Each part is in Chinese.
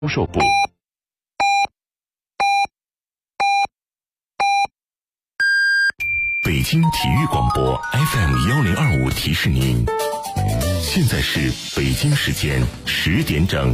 销售部。北京体育广播 FM1025提示您，现在是北京时间10点整。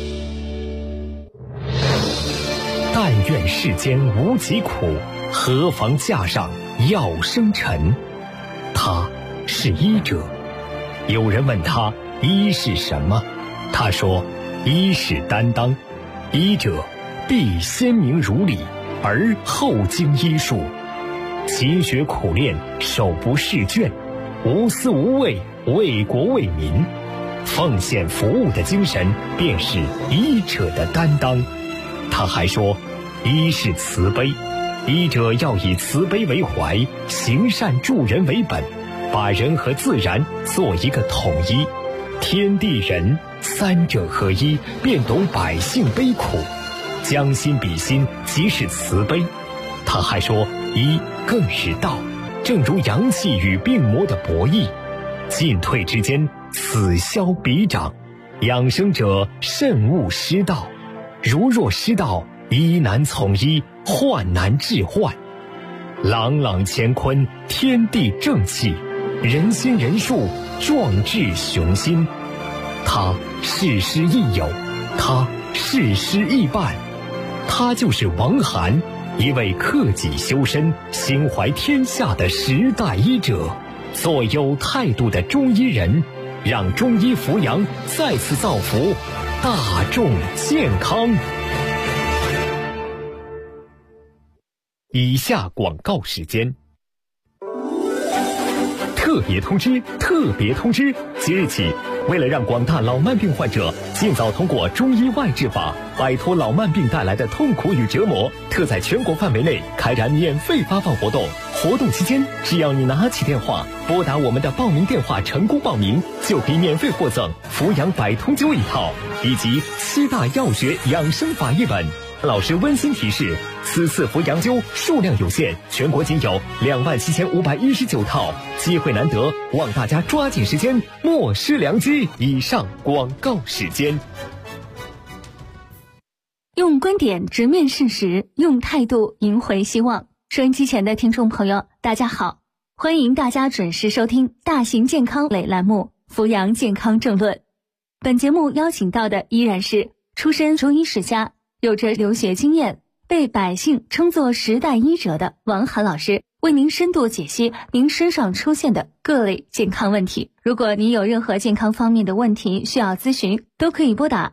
但愿世间无疾苦，何妨架上药生尘。他是医者。有人问他医是什么，他说医是担当，医者必先明如理，而后经医术，勤学苦练，手不释卷，无私无畏，为国为民，奉献服务的精神便是医者的担当。他还说医是慈悲，医者要以慈悲为怀，行善助人为本，把人和自然做一个统一，天地人三者合一，便懂百姓悲苦，将心比心，即是慈悲。他还说医更是道，正如阳气与病魔的博弈，进退之间，此消彼长，养生者慎勿失道，如若失道，医难从医，患难治患。朗朗乾坤，天地正气，人心人术，壮志雄心。他事师亦友，他事师亦伴，他就是王涵，一位克己修身、心怀天下的时代医者，做有态度的中医人，让中医扶阳再次造福大众健康。以下广告时间。特别通知！特别通知！即日起，为了让广大老慢病患者尽早通过中医外治法，摆脱老慢病带来的痛苦与折磨，特在全国范围内开展免费发放活动。活动期间，只要你拿起电话，拨打我们的报名电话，成功报名，就可以免费获赠扶阳百通灸一套，以及7大药学养生法一本。老师温馨提示，此次扶阳灸数量有限，全国仅有27519套，机会难得，望大家抓紧时间，莫失良机。以上广告时间。 用观点直面事实，用态度赢回希望。收音机前的听众朋友，大家好，欢迎大家准时收听大型健康类栏目《扶阳健康政论》。本节目邀请到的依然是出身中医世家，有着留学经验，被百姓称作时代医者的王涵老师，为您深度解析您身上出现的各类健康问题。如果您有任何健康方面的问题需要咨询，都可以拨打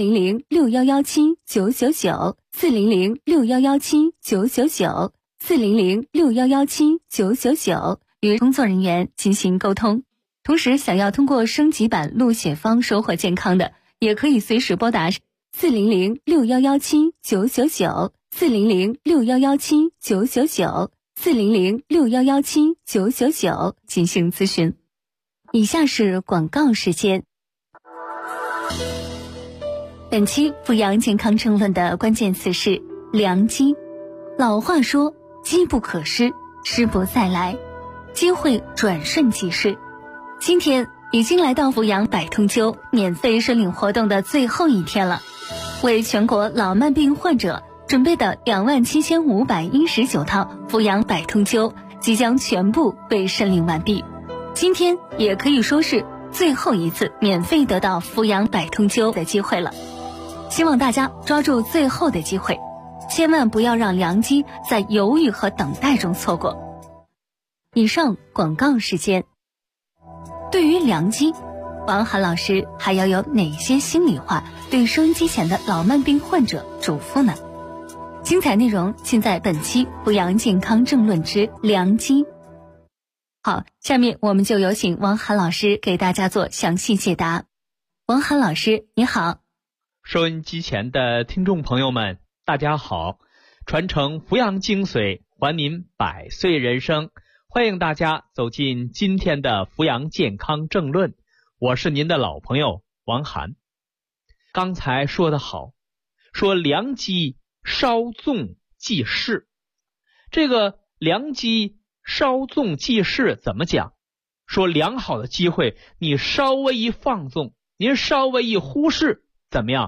400-6117-999，400-6117-999，400-6117-999，与工作人员进行沟通。同时，想要通过升级版录写方收获健康的，也可以随时拨打400-6117-999，400-6117-999，400-6117-999进行咨询。以下是广告时间。本期扶阳健康政论的关键词是良机。老话说，机不可失，失不再来，机会转瞬即逝。今天已经来到扶阳百通灸免费申领活动的最后一天了，为全国老慢病患者准备的27519套扶阳百通灸即将全部被申领完毕。今天也可以说是最后一次免费得到扶阳百通灸的机会了，希望大家抓住最后的机会，千万不要让良机在犹豫和等待中错过。以上广告时间。对于良机，王涵老师还要有哪些心里话对收音机前的老慢病患者嘱咐呢？精彩内容尽在本期扶阳健康政论之良机。好，下面我们就有请王涵老师给大家做详细解答。王涵老师，你好。 收音机前的听众朋友们，大家好。传承扶阳精髓，还您100岁人生，欢迎大家走进今天的扶阳健康政论，我是您的老朋友王涵。刚才说得好，说良机稍纵即逝。这个良机稍纵即逝怎么讲？说良好的机会你稍微一放纵，您稍微一忽视，怎么样？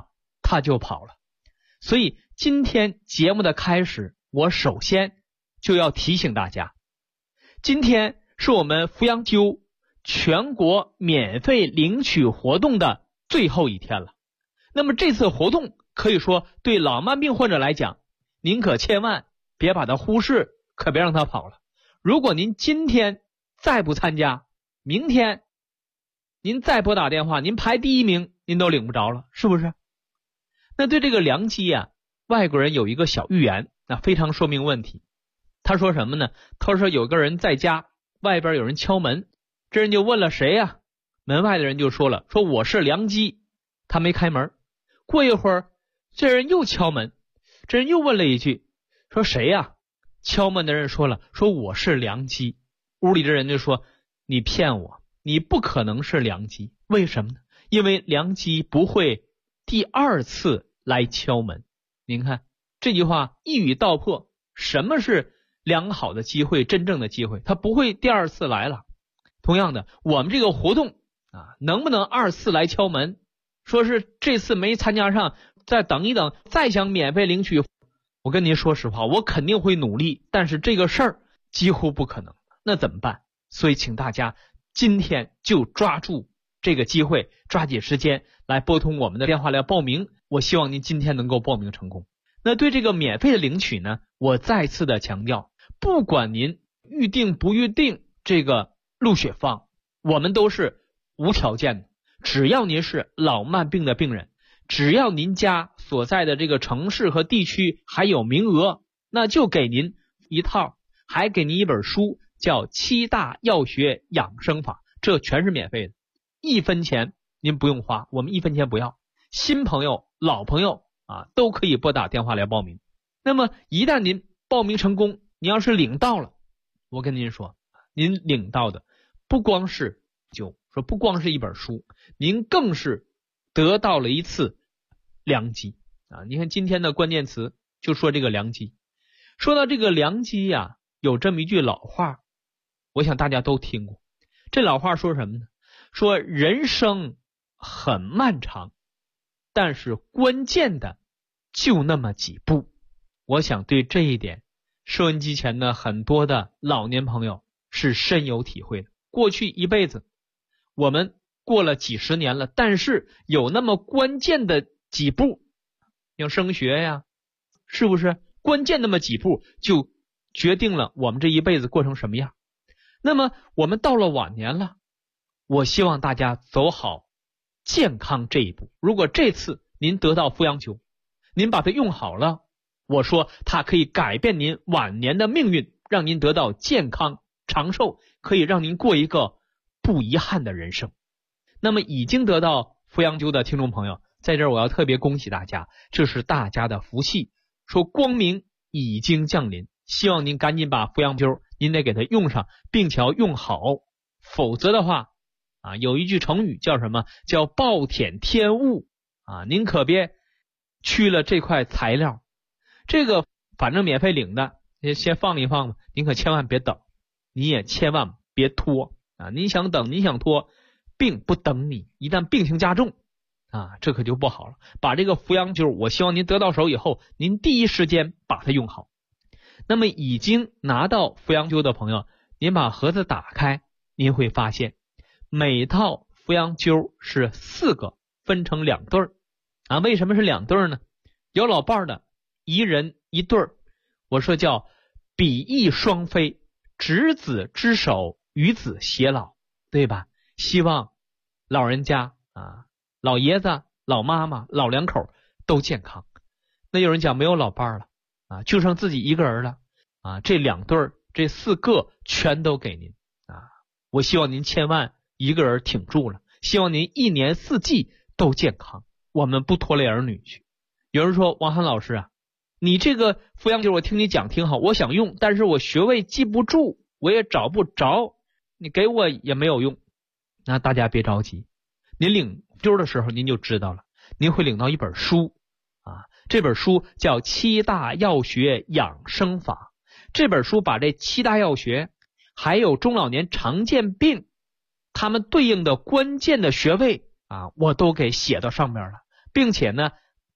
他就跑了。所以今天节目的开始，我首先就要提醒大家，今天是我们扶阳灸全国免费领取活动的最后一天了。那么这次活动可以说对老慢病患者来讲，您可千万别把它忽视，可别让他跑了。如果您今天再不参加，明天您再拨打电话，您排第一名您都领不着了，是不是？那对这个良机啊，外国人有一个小寓言，那非常说明问题。他说什么呢？他说有个人在家，外边有人敲门，这人就问了谁呀？门外的人就说了，说我是良机。他没开门。过一会儿，这人又敲门，这人又问了一句，说谁呀？敲门的人说了，说我是良机。屋里的人就说，你骗我，你不可能是良机。为什么呢？因为良机不会第二次来敲门。您看这句话一语道破，什么是良好的机会，真正的机会，它不会第二次来了。同样的，我们这个活动能不能二次来敲门，说是这次没参加上，再等一等，再想免费领取，我跟您说实话，我肯定会努力，但是这个事儿几乎不可能。那怎么办？所以请大家今天就抓住这个机会，抓紧时间来拨通我们的电话来报名。我希望您今天能够报名成功。那对这个免费的领取呢，我再次的强调，不管您预定不预定这个鹿血方，我们都是无条件的。只要您是老慢病的病人，只要您家所在的这个城市和地区还有名额，那就给您一套，还给您一本书，叫7大药学养生法，这全是免费的，1分钱您不用花，我们1分钱不要。新朋友老朋友都可以拨打电话来报名。那么一旦您报名成功，您要是领到了，我跟您说，您领到的不光是不光是一本书，您更是得到了一次良机你看今天的关键词就说这个良机。说到这个良机有这么一句老话，我想大家都听过。这老话说什么呢？说人生很漫长，但是关键的就那么几步。我想对这一点，收音机前的很多的老年朋友是深有体会的。过去一辈子我们过了几十年了，但是有那么关键的几步，像升学呀，是不是关键那么几步就决定了我们这一辈子过成什么样？那么我们到了晚年了，我希望大家走好健康这一步。如果这次您得到扶阳灸，您把它用好了，我说它可以改变您晚年的命运，让您得到健康长寿，可以让您过一个不遗憾的人生。那么已经得到扶阳灸的听众朋友，在这儿我要特别恭喜大家，这是大家的福气，说光明已经降临，希望您赶紧把扶阳灸您得给它用上，并且要用好，否则的话有一句成语叫什么？叫暴殄天物您可别去了这块材料。这个反正免费领的先放一放吧，您可千万别等，你也千万别拖您想等您想拖，病不等你，一旦病情加重这可就不好了。把这个扶阳灸，我希望您得到手以后，您第一时间把它用好。那么已经拿到扶阳灸的朋友，您把盒子打开，您会发现每套扶阳灸是4个，分成2对儿为什么是2对儿呢？有老伴儿的1人1对儿，我说叫比翼双飞，执子之手，与子偕老，对吧？希望老人家老爷子老妈妈老两口都健康。那有人讲没有老伴儿了就剩自己一个人了这2对儿这4个全都给您我希望您千万一个人挺住了，希望您1年4季都健康，我们不拖累儿女去。有人说王涵老师你这个扶阳灸我听你讲挺好，我想用，但是我穴位记不住，我也找不着，你给我也没有用。那大家别着急，您领灸的时候您就知道了，您会领到一本书这本书叫7大药学养生法。这本书把这7大药学还有中老年常见病他们对应的关键的穴位我都给写到上面了，并且呢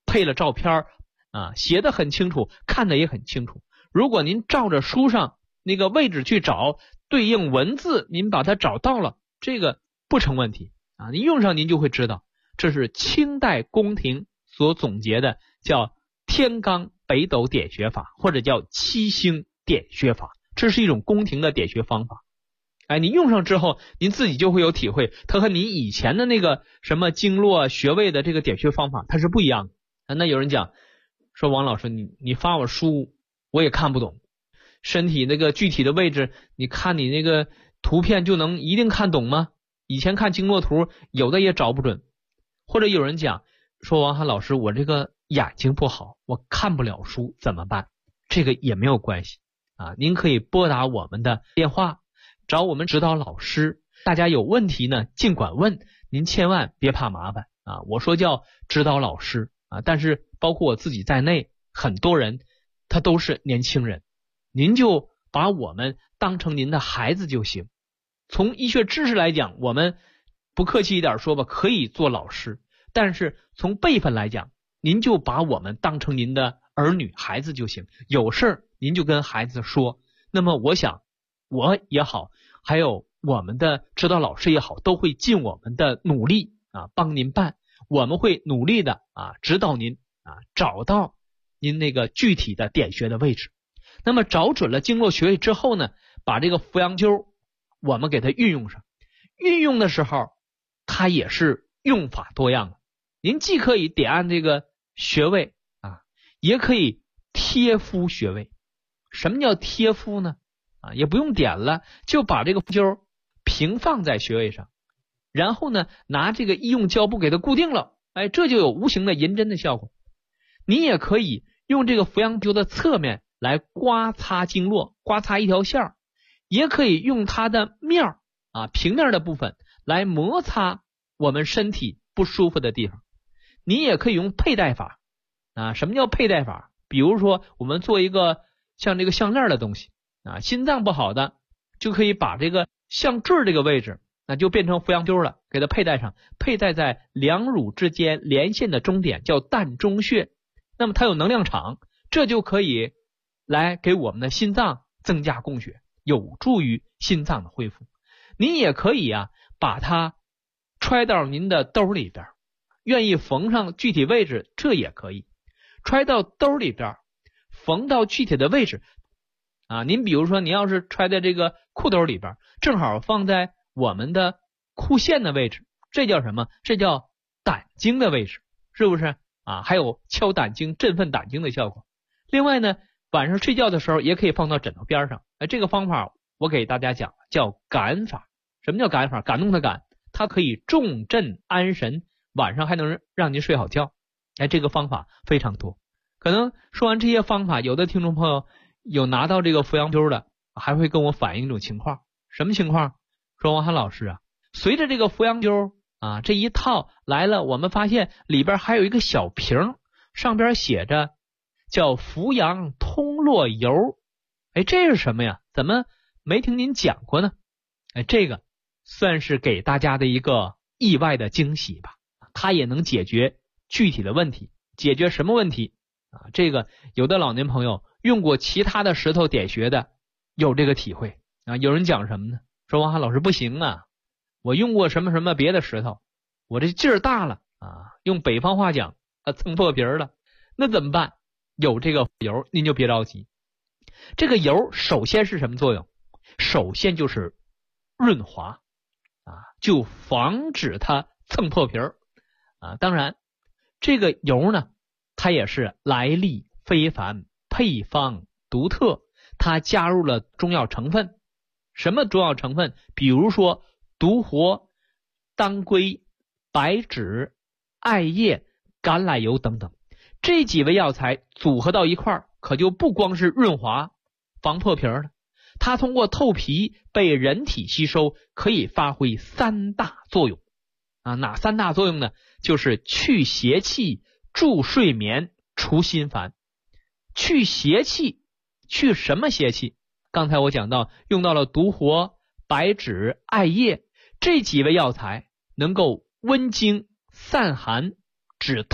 配了照片写得很清楚，看得也很清楚。如果您照着书上那个位置去找，对应文字您把它找到了，这个不成问题您用上您就会知道，这是清代宫廷所总结的，叫天罡北斗点穴法，或者叫七星点穴法，这是一种宫廷的点穴方法。你用上之后您自己就会有体会，它和你以前的那个什么经络穴位的这个点穴方法它是不一样的。那有人讲说，王老师你发我书我也看不懂，身体那个具体的位置你看你那个图片就能一定看懂吗？以前看经络图有的也找不准。或者有人讲说，王涵老师我这个眼睛不好，我看不了书怎么办？这个也没有关系您可以拨打我们的电话，找我们指导老师，大家有问题呢尽管问，您千万别怕麻烦我说叫指导老师但是包括我自己在内，很多人他都是年轻人，您就把我们当成您的孩子就行。从医学知识来讲，我们不客气一点说吧，可以做老师，但是从辈分来讲，您就把我们当成您的儿女孩子就行，有事您就跟孩子说。那么我想我也好，还有我们的指导老师也好，都会尽我们的努力帮您办，我们会努力的指导您找到您那个具体的点穴的位置。那么找准了经络穴位之后呢，把这个扶阳灸我们给它运用上。运用的时候它也是用法多样的，您既可以点按这个穴位也可以贴敷穴位。什么叫贴敷呢？也不用点了，就把这个灸平放在穴位上，然后呢拿这个医用胶布给它固定了，这就有无形的银针的效果。你也可以用这个扶阳灸的侧面来刮擦经络，刮擦一条线，也可以用它的面平面的部分来摩擦我们身体不舒服的地方。你也可以用佩戴法什么叫佩戴法？比如说我们做一个像这个项链的东西心脏不好的就可以把这个项坠这个位置那就变成扶阳灸了，给它佩戴上，佩戴在两乳之间连线的中点叫膻中穴，那么它有能量场，这就可以来给我们的心脏增加供血，有助于心脏的恢复。您也可以把它揣到您的兜里边，愿意缝上具体位置这也可以揣到兜里边，缝到具体的位置您比如说你要是揣在这个裤兜里边，正好放在我们的裤线的位置，这叫什么？这叫胆经的位置，是不是还有敲胆经振奋胆经的效果。另外呢，晚上睡觉的时候也可以放到枕头边上这个方法我给大家讲叫感法。什么叫感法？感动的感，它可以重镇安神，晚上还能让您睡好觉这个方法非常多。可能说完这些方法，有的听众朋友有拿到这个扶阳灸的，还会跟我反映一种情况。什么情况？说王涵老师随着这个扶阳灸这一套来了，我们发现里边还有一个小瓶，上边写着叫扶阳通络油这是什么呀？怎么没听您讲过呢？这个算是给大家的一个意外的惊喜吧，它也能解决具体的问题。解决什么问题这个有的老年朋友用过其他的石头点穴的有这个体会有人讲什么呢？说王涵老师不行我用过什么什么别的石头，我这劲儿大了用北方话讲蹭破皮了，那怎么办？有这个油您就别着急。这个油首先是什么作用？首先就是润滑就防止它蹭破皮当然这个油呢它也是来历非凡，配方独特，它加入了中药成分。什么中药成分？比如说独活、当归、白芷、艾叶、橄榄油等等，这几味药材组合到一块儿，可就不光是润滑防破皮了，它通过透皮被人体吸收，可以发挥三大作用哪三大作用呢？就是去邪气、助睡眠、除心烦。去邪气，去什么邪气？刚才我讲到用到了独活、白芷、艾叶这几味药材，能够温经散寒、止痛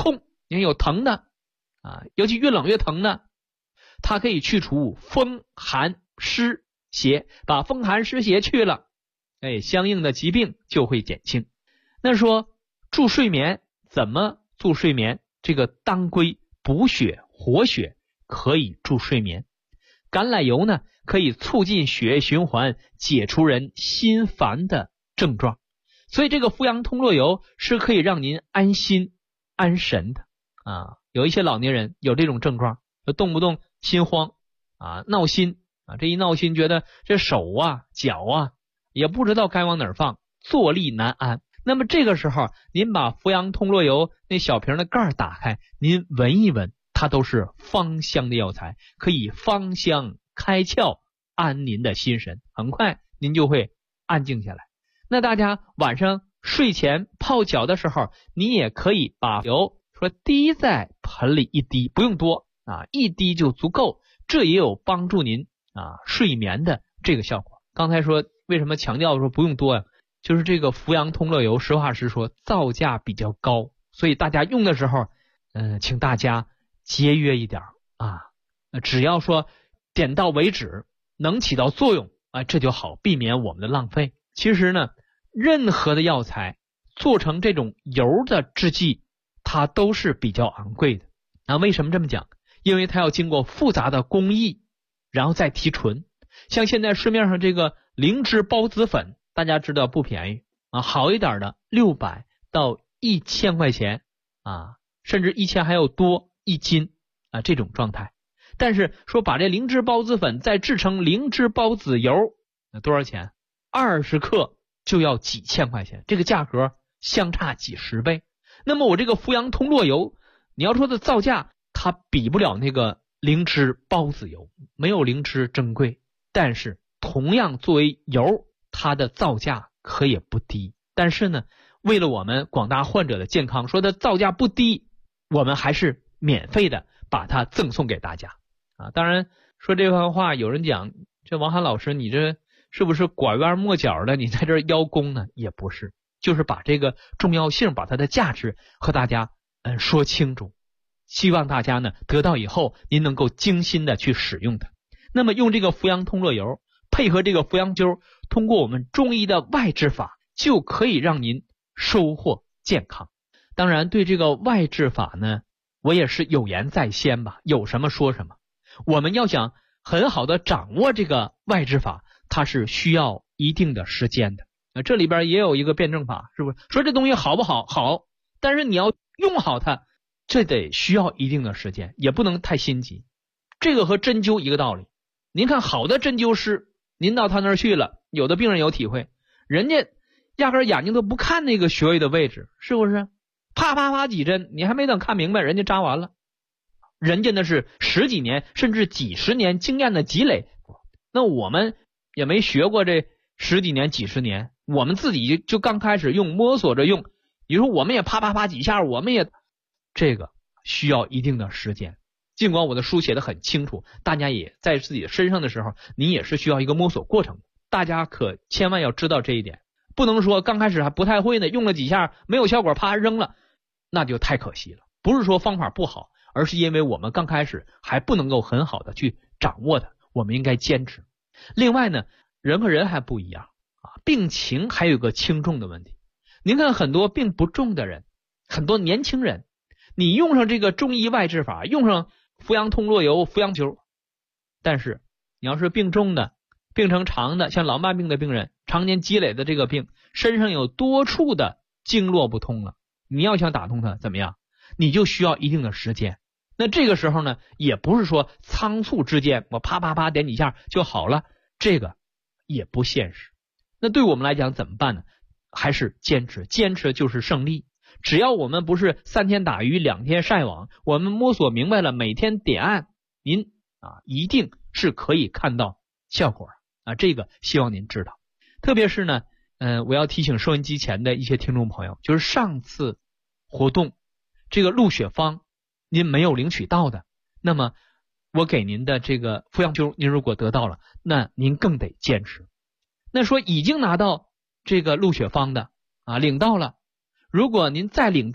你看有疼的尤其越冷越疼的，它可以去除风寒湿邪，把风寒湿邪去了，相应的疾病就会减轻。那说助睡眠，怎么助睡眠？这个当归补血活血，可以助睡眠。橄榄油呢，可以促进血液循环，解除人心烦的症状。所以这个扶阳通络油是可以让您安心安神的有一些老年人有这种症状，就动不动心慌闹心这一闹心觉得这手脚也不知道该往哪儿放，坐立难安。那么这个时候您把扶阳通络油那小瓶的盖打开，您闻一闻，它都是芳香的药材，可以芳香开窍，安您的心神，很快您就会安静下来。那大家晚上睡前泡脚的时候，你也可以把油说滴在盆里一滴，不用多一滴就足够，这也有帮助您睡眠的这个效果。刚才说为什么强调说不用多就是这个扶阳通络油实话实说造价比较高，所以大家用的时候请大家节约一点只要说点到为止，能起到作用这就好，避免我们的浪费。其实呢，任何的药材做成这种油的制剂，它都是比较昂贵的。那为什么这么讲？因为它要经过复杂的工艺，然后再提纯。像现在市面上这个灵芝孢子粉，大家知道不便宜好一点的600到1000块钱甚至1000还有多1斤这种状态。但是说把这灵芝孢子粉再制成灵芝孢子油，那多少钱？20克就要几千块钱，这个价格相差几十倍。那么我这个扶阳通络油，你要说的造价，它比不了那个灵芝孢子油，没有灵芝珍贵，但是同样作为油，它的造价可也不低。但是呢，为了我们广大患者的健康，说它造价不低，我们还是免费的把它赠送给大家当然说这番话，有人讲这王涵老师你这是不是拐弯抹角的，你在这邀功呢？也不是，就是把这个重要性，把它的价值和大家说清楚，希望大家呢得到以后您能够精心的去使用它。那么用这个扶阳通络油配合这个扶阳灸，通过我们中医的外治法，就可以让您收获健康。当然对这个外治法呢，我也是有言在先吧，有什么说什么。我们要想很好的掌握这个外治法，它是需要一定的时间的这里边也有一个辩证法，是不是？说这东西好不好？好，但是你要用好它，这得需要一定的时间，也不能太心急。这个和针灸一个道理。您看好的针灸师，您到他那儿去了，有的病人有体会，人家压根眼睛都不看那个穴位的位置，是不是？啪啪啪几针，你还没等看明白，人家扎完了。人家那是10几年甚至几十年经验的积累，那我们也没学过这10几年几十年，我们自己就刚开始用，摸索着用，你说我们也啪啪啪几下，我们也这个需要一定的时间。尽管我的书写的很清楚，大家也在自己的身上的时候，你也是需要一个摸索过程，大家可千万要知道这一点，不能说刚开始还不太会呢，用了几下没有效果，啪扔了，那就太可惜了。不是说方法不好，而是因为我们刚开始还不能够很好的去掌握它，我们应该坚持。另外呢，人和人还不一样病情还有个轻重的问题。您看很多病不重的人，很多年轻人，你用上这个中医外治法，用上扶阳通络油、扶阳灸，但是你要是病重的、病程长的，像老慢病的病人，常年积累的这个病，身上有多处的经络不通了，你要想打通它怎么样？你就需要一定的时间。那这个时候呢，也不是说仓促之间我啪啪啪点几下就好了，这个也不现实。那对我们来讲怎么办呢？还是坚持，坚持就是胜利。只要我们不是3天打鱼2天晒网，我们摸索明白了，每天点按，您一定是可以看到效果这个希望您知道。特别是呢我要提醒收音机前的一些听众朋友，就是上次活动这个鹿血方您没有领取到的，那么我给您的这个扶阳灸您如果得到了，那您更得坚持。那说已经拿到这个鹿血方的领到了，如果您再领到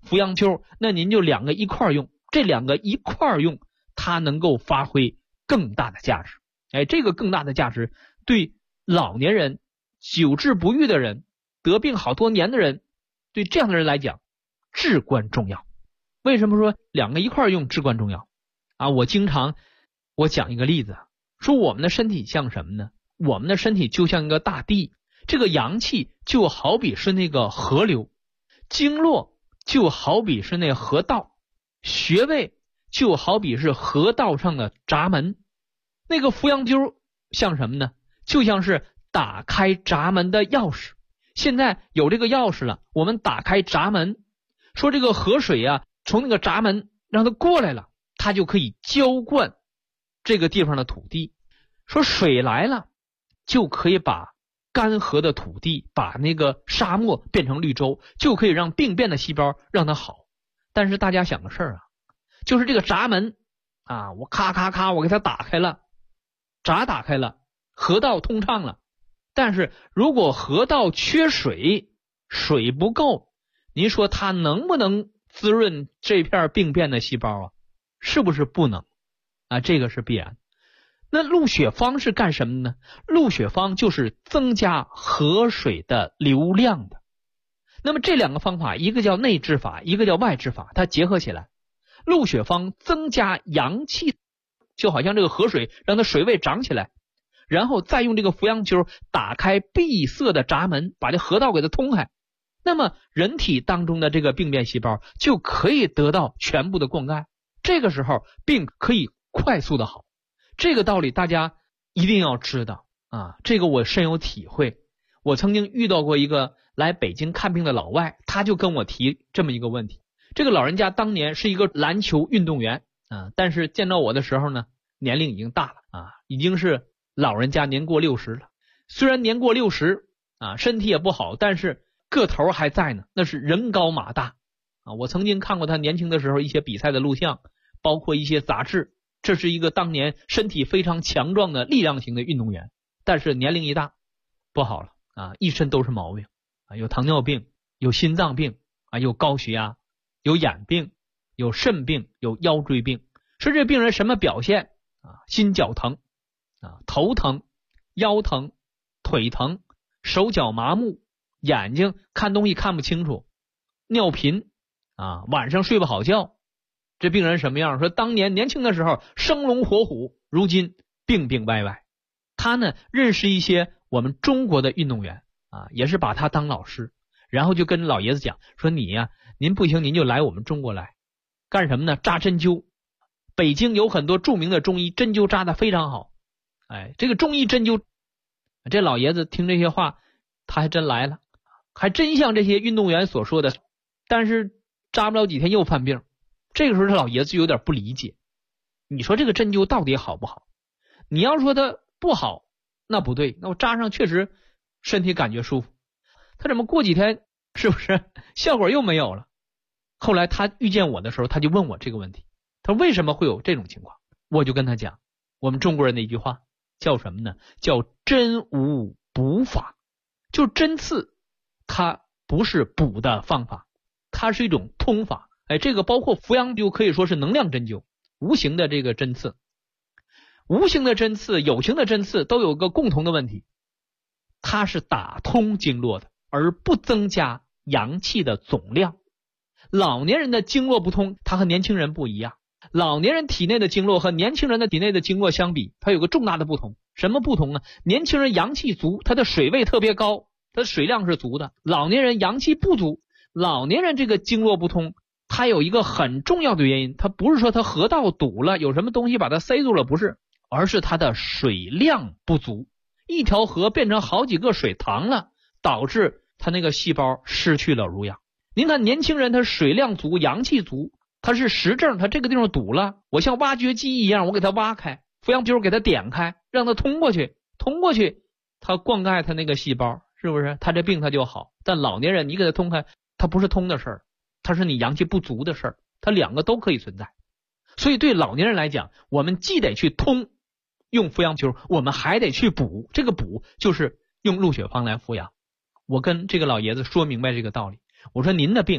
扶阳灸，那您就2个一块用，这2个一块用，它能够发挥更大的价值。这个更大的价值对老年人、久治不愈的人、得病好多年的人，对这样的人来讲至关重要。为什么说2个一块用至关重要啊？我讲一个例子，说我们的身体像什么呢？我们的身体就像一个大地，这个阳气就好比是那个河流，经络就好比是那河道，穴位就好比是河道上的闸门。那个扶阳灸像什么呢？就像是打开闸门的钥匙。现在有这个钥匙了，我们打开闸门，说这个河水啊，从那个闸门让它过来了，它就可以浇灌这个地方的土地。说水来了，就可以把干涸的土地，把那个沙漠变成绿洲，就可以让病变的细胞让它好。但是大家想个事儿啊，就是这个闸门啊，我咔咔咔我给它打开了，闸打开了，河道通畅了。但是如果河道缺水，水不够，您说它能不能滋润这片病变的细胞啊？是不是不能啊？这个是必然。那鹿血方是干什么呢？鹿血方就是增加河水的流量的。那么这2个方法，一个叫内治法，一个叫外治法，它结合起来，鹿血方增加阳气，就好像这个河水让它水位涨起来，然后再用这个扶阳灸打开闭塞的闸门，把这河道给它通开，那么人体当中的这个病变细胞就可以得到全部的灌溉，这个时候病可以快速的好。这个道理大家一定要知道啊，这个我深有体会。我曾经遇到过一个来北京看病的老外，他就跟我提这么一个问题。这个老人家当年是一个篮球运动员啊，但是见到我的时候呢，年龄已经大了啊，已经是老人家，年过60了。虽然年过60啊，身体也不好，但是个头还在呢，那是人高马大啊。我曾经看过他年轻的时候一些比赛的录像，包括一些杂志。这是一个当年身体非常强壮的力量型的运动员，但是年龄一大不好了啊，一身都是毛病啊，有糖尿病，有心脏病啊，有高血压，有眼病，有肾病，有腰椎病。说这病人什么表现啊？心绞疼啊，头疼，腰疼，腿疼，手脚麻木，眼睛看东西看不清楚，尿频啊，晚上睡不好觉。这病人什么样？说当年年轻的时候生龙活虎，如今病病歪歪。他呢认识一些我们中国的运动员啊，也是把他当老师，然后就跟老爷子讲说，你呀，您不行您就来我们中国来，干什么呢？扎针灸。北京有很多著名的中医，针灸扎得非常好。这个中医针灸，这老爷子听这些话，他还真来了，还真像这些运动员所说的，但是扎不了几天又犯病。这个时候这老爷子就有点不理解，你说这个针灸到底好不好？你要说它不好，那不对，那我扎上确实身体感觉舒服，他怎么过几天是不是效果又没有了？后来他遇见我的时候，他就问我这个问题，他说为什么会有这种情况？我就跟他讲，我们中国人的一句话叫什么呢？叫针无补法。就针刺它不是补的方法，它是一种通法。这个包括扶阳灸可以说是能量针灸，无形的这个针刺。无形的针刺，有形的针刺都有个共同的问题，它是打通经络的，而不增加阳气的总量。老年人的经络不通，他和年轻人不一样。老年人体内的经络和年轻人的体内的经络相比，它有个重大的不同。什么不同呢？年轻人阳气足，他的水位特别高，他的水量是足的。老年人阳气不足，老年人这个经络不通，它有一个很重要的原因，它不是说它河道堵了，有什么东西把它塞住了，不是，而是它的水量不足。一条河变成好几个水塘了，导致它那个细胞失去了濡养。您看年轻人他水量足，阳气足，他是实证，他这个地方堵了，我像挖掘机一样，我给它挖开，扶阳灸给它点开，让它通过去，它灌溉它那个细胞，是不是他这病他就好？但老年人你给它通开，它不是通的事儿，它是你阳气不足的事儿，它两个都可以存在。所以对老年人来讲，我们既得去通用扶阳灸，我们还得去补，这个补就是用鹿血方来扶阳。我跟这个老爷子说明白这个道理，我说您的病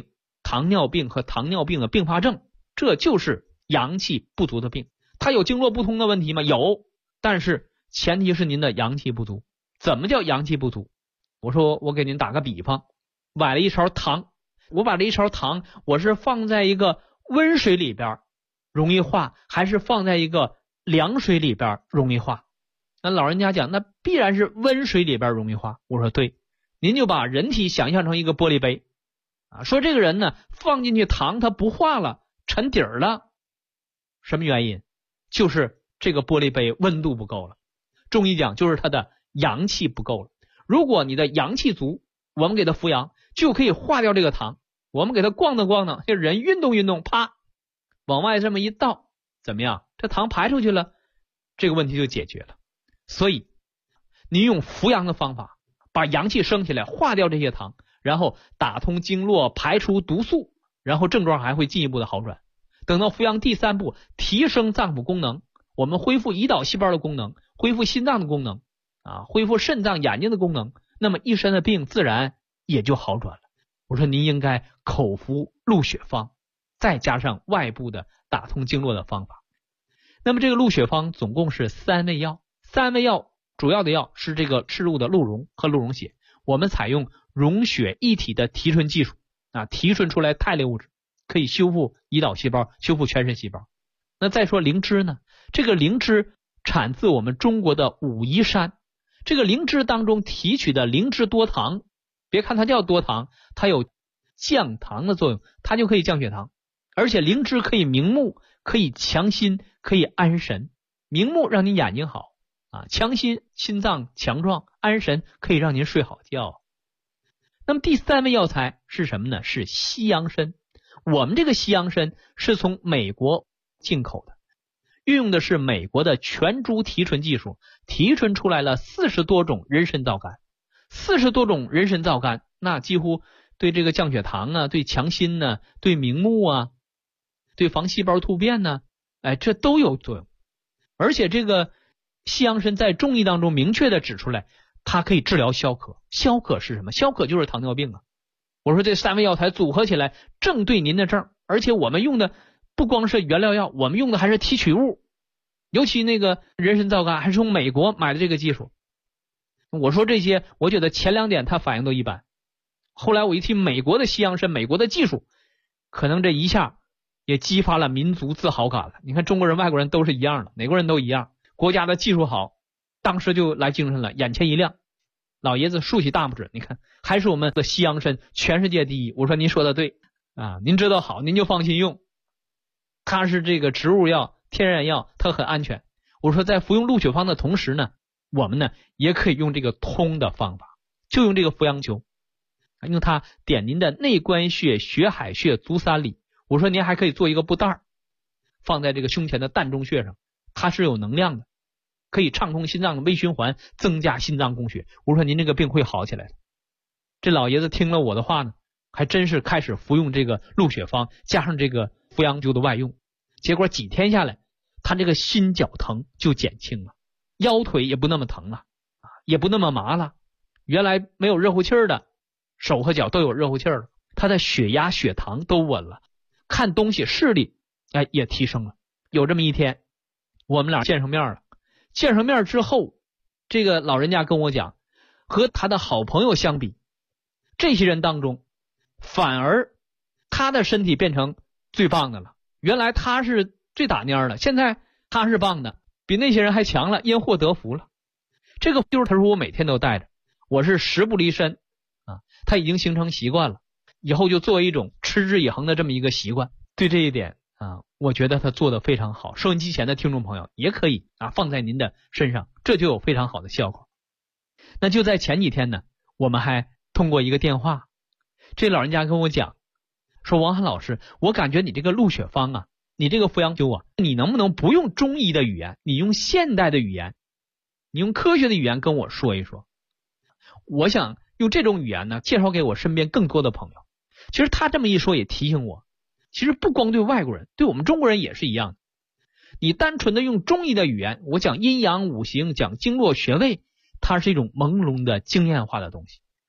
糖尿病和糖尿病的并发症，这就是阳气不足的病。它有经络不通的问题吗？有，但是前提是您的阳气不足。怎么叫阳气不足？我说我给您打个比方，崴了一勺糖，我把这一勺糖我是放在一个温水里边容易化，还是放在一个凉水里边容易化？那老人家讲，那必然是温水里边容易化。我说对，您就把人体想象成一个玻璃杯说这个人呢放进去糖它不化了，沉底儿了，什么原因？就是这个玻璃杯温度不够了。中医讲就是它的阳气不够了。如果你的阳气足，我们给它扶阳，就可以化掉这个糖。我们给它咣当咣当，这人运动运动，啪往外这么一倒，怎么样？这糖排出去了，这个问题就解决了。所以你用扶阳的方法把阳气升起来，化掉这些糖，然后打通经络，排除毒素，然后症状还会进一步的好转。等到扶阳第3步，提升脏腑功能，我们恢复胰岛细胞的功能，恢复心脏的功能恢复肾脏眼睛的功能，那么一身的病自然也就好转了。我说您应该口服鹿血方，再加上外部的打通经络的方法。那么这个鹿血方总共是3味药，3味药主要的药是这个赤鹿的鹿茸和鹿茸血。我们采用溶血一体的提纯技术提纯出来肽类物质，可以修复胰岛细胞，修复全身细胞。那再说灵芝呢，这个灵芝产自我们中国的武夷山，这个灵芝当中提取的灵芝多糖，别看它叫多糖，它有降糖的作用，它就可以降血糖。而且灵芝可以明目，可以强心，可以安神。明目让你眼睛好强心心脏强壮，安神可以让您睡好觉。那么第3味药材是什么呢？是西洋参。我们这个西洋参是从美国进口的，运用的是美国的全株提纯技术，提纯出来了40多种人参皂苷。40多种人参皂苷，那几乎对这个降血糖对强心对明目对防细胞突变这都有作用。而且这个西洋参在中医当中明确的指出来，它可以治疗消渴。消渴是什么？消渴就是糖尿病我说这3味药材组合起来正对您的症，而且我们用的不光是原料药，我们用的还是提取物，尤其那个人参皂苷还是从美国买的这个技术。我说这些，我觉得前2点他反应都一般，后来我一提美国的西洋参，美国的技术，可能这一下也激发了民族自豪感了。你看中国人外国人都是一样的，哪国人都一样，国家的技术好，当时就来精神了，眼前一亮，老爷子竖起大拇指，你看还是我们的西洋参全世界第一。我说您说的对您知道好您就放心用，它是这个植物药天然药，它很安全。我说在服用鹿血方的同时呢，我们呢也可以用这个通的方法，就用这个扶阳灸，用它点您的内关穴、血海穴、足三里。我说您还可以做一个布袋放在这个胸前的膻中穴上，它是有能量的，可以畅通心脏的微循环，增加心脏供血。我说您这个病会好起来的。这老爷子听了我的话呢，还真是开始服用这个鹿血方，加上这个扶阳灸的外用，结果几天下来，他这个心绞疼就减轻了，腰腿也不那么疼了也不那么麻了，原来没有热乎气儿的手和脚都有热乎气儿了，他的血压血糖都稳了，看东西视力也提升了。有这么一天我们俩见上面了，见上面之后，这个老人家跟我讲，和他的好朋友相比，这些人当中反而他的身体变成最棒的了。原来他是最打蔫的，现在他是棒的，比那些人还强了，因祸得福了。这个就是他说我每天都带着，我是食不离身他已经形成习惯了，以后就作为一种持之以恒的这么一个习惯。对这一点我觉得他做得非常好。收音机前的听众朋友也可以放在您的身上，这就有非常好的效果。那就在前几天呢，我们还通过一个电话，这老人家跟我讲说，王涵老师，我感觉你这个鹿血方你这个扶阳灸你能不能不用中医的语言，你用现代的语言，你用科学的语言跟我说一说。我想用这种语言呢，介绍给我身边更多的朋友。其实他这么一说也提醒我，其实不光对外国人，对我们中国人也是一样的。你单纯的用中医的语言，我讲阴阳五行，讲经络穴位，它是一种朦胧的经验化的东西。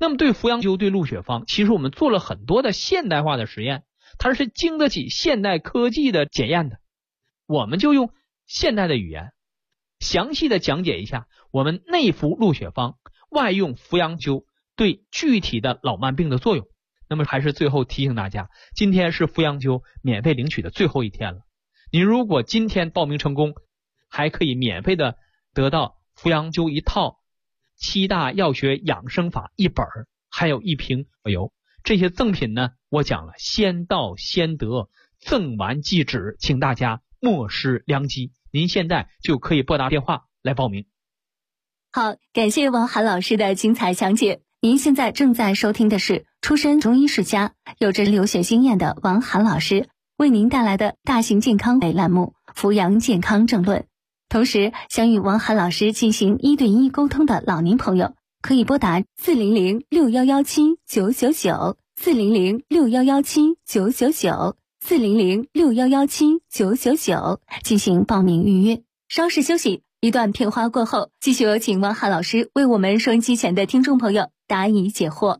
那么对扶阳灸对鹿血方，其实我们做了很多的现代化的实验，它是经得起现代科技的检验的。我们就用现代的语言详细的讲解一下我们内服鹿血方，外用扶阳灸对具体的老慢病的作用。那么还是最后提醒大家，今天是扶阳灸免费领取的最后一天了。您如果今天报名成功，还可以免费的得到扶阳灸一套、7大药学养生法1本，还有1瓶油。这些赠品呢，我讲了先到先得，赠完即止，请大家莫失良机。您现在就可以拨打电话来报名。 好，感谢王涵老师的精彩讲解。您现在正在收听的是出身中医世家、有着留学经验的王涵老师为您带来的大型健康类栏目《扶阳健康政论》。同时，想与王涵老师进行1对1沟通的老年朋友，可以拨打40061179999 400611799 400611799进行报名预约。稍事休息，一段片花过后，继续有请王涵老师为我们收音机前的听众朋友答疑解惑。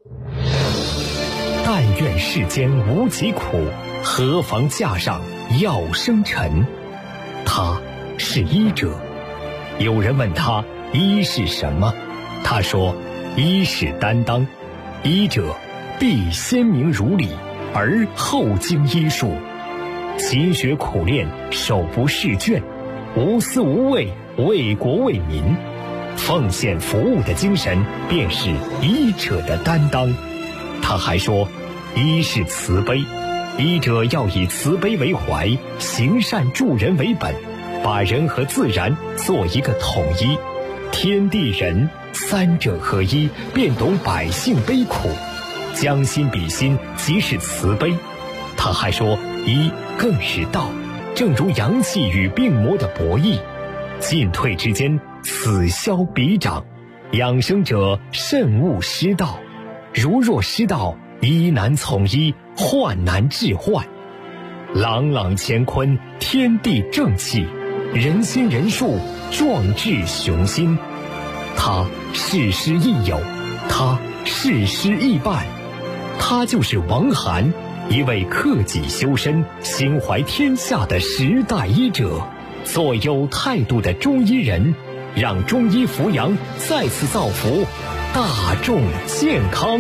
但愿世间无疾苦，何妨架上药生尘。他是医者。有人问他医是什么，他说医是担当，医者必先明如理，而后经医术，勤学苦练，手不释卷，无私无畏，为国为民，奉献服务的精神便是医者的担当。他还说医是慈悲，医者要以慈悲为怀，行善助人为本，把人和自然做一个统一，天地人三者合一，便懂百姓悲苦，将心比心，即是慈悲。他还说医更是道，正如阳气与病魔的博弈，进退之间，此消彼长，养生者慎勿失道，如若失道，医难从医，患难治患。朗朗乾坤，天地正气，人心人术，壮志雄心。他事师亦友，他事师亦伴，他就是王涵，一位克己修身、心怀天下的时代医者，做有态度的中医人，让中医扶阳再次造福大众健康。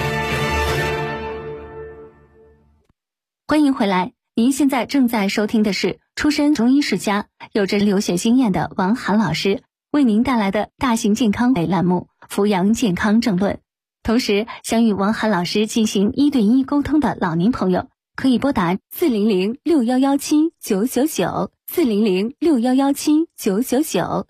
欢迎回来，您现在正在收听的是出身中医世家、有着留学经验的王涵老师为您带来的大型健康类栏目《扶阳健康政论》。同时，想与王涵老师进行1对1沟通的老年朋友，可以拨打400611799 400611799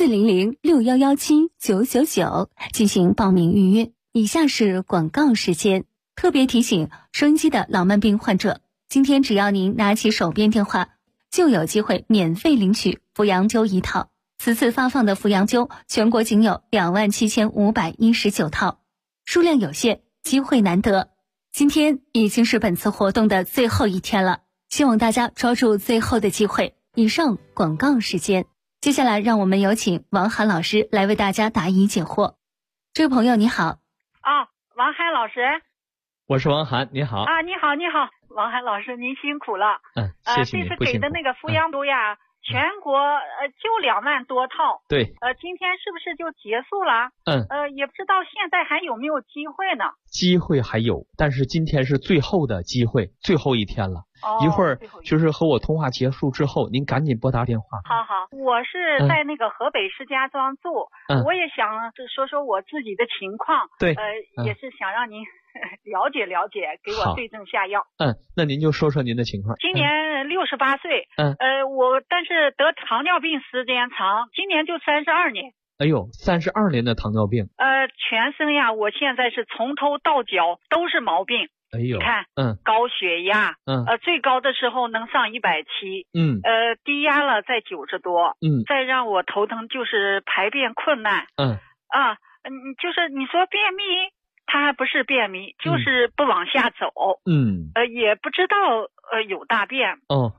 400611799进行报名预约。以下是广告时间，特别提醒收音机的老慢病患者，今天只要您拿起手边电话，就有机会免费领取扶阳灸一套。此次发放的扶阳灸全国仅有27519套，数量有限，机会难得。今天已经是本次活动的最后一天了，希望大家抓住最后的机会。以上广告时间，接下来让我们有请王涵老师来为大家答疑解惑。这位朋友你好。 王涵老师。 我是王涵，你好。 你好，王涵老师，您辛苦了。 谢谢你， 这次给的那个扶阳灸呀，全国就2万多套。 对。 今天是不是就结束了？也不知道现在还有没有机会呢？ 机会还有，但是今天是最后的机会，最后一天了。一会儿就是和我通话结束之后，您赶紧拨打电话。 好，我是在那个河北石家庄住，我也想说说我自己的情况。 对。 也是想让您了解了解，给我对症下药。 那您就说说您的情况。 今年68岁。我但是得糖尿病时间长，今年就32年。 哎呦，32年的糖尿病。 全身呀，我现在是从头到脚都是毛病。 哎呦， 你看，高血压，最高的时候能上170，低压了在90多，再让我头疼就是排便困难，就是你说便秘，它还不是便秘，就是不往下走，也不知道有大便，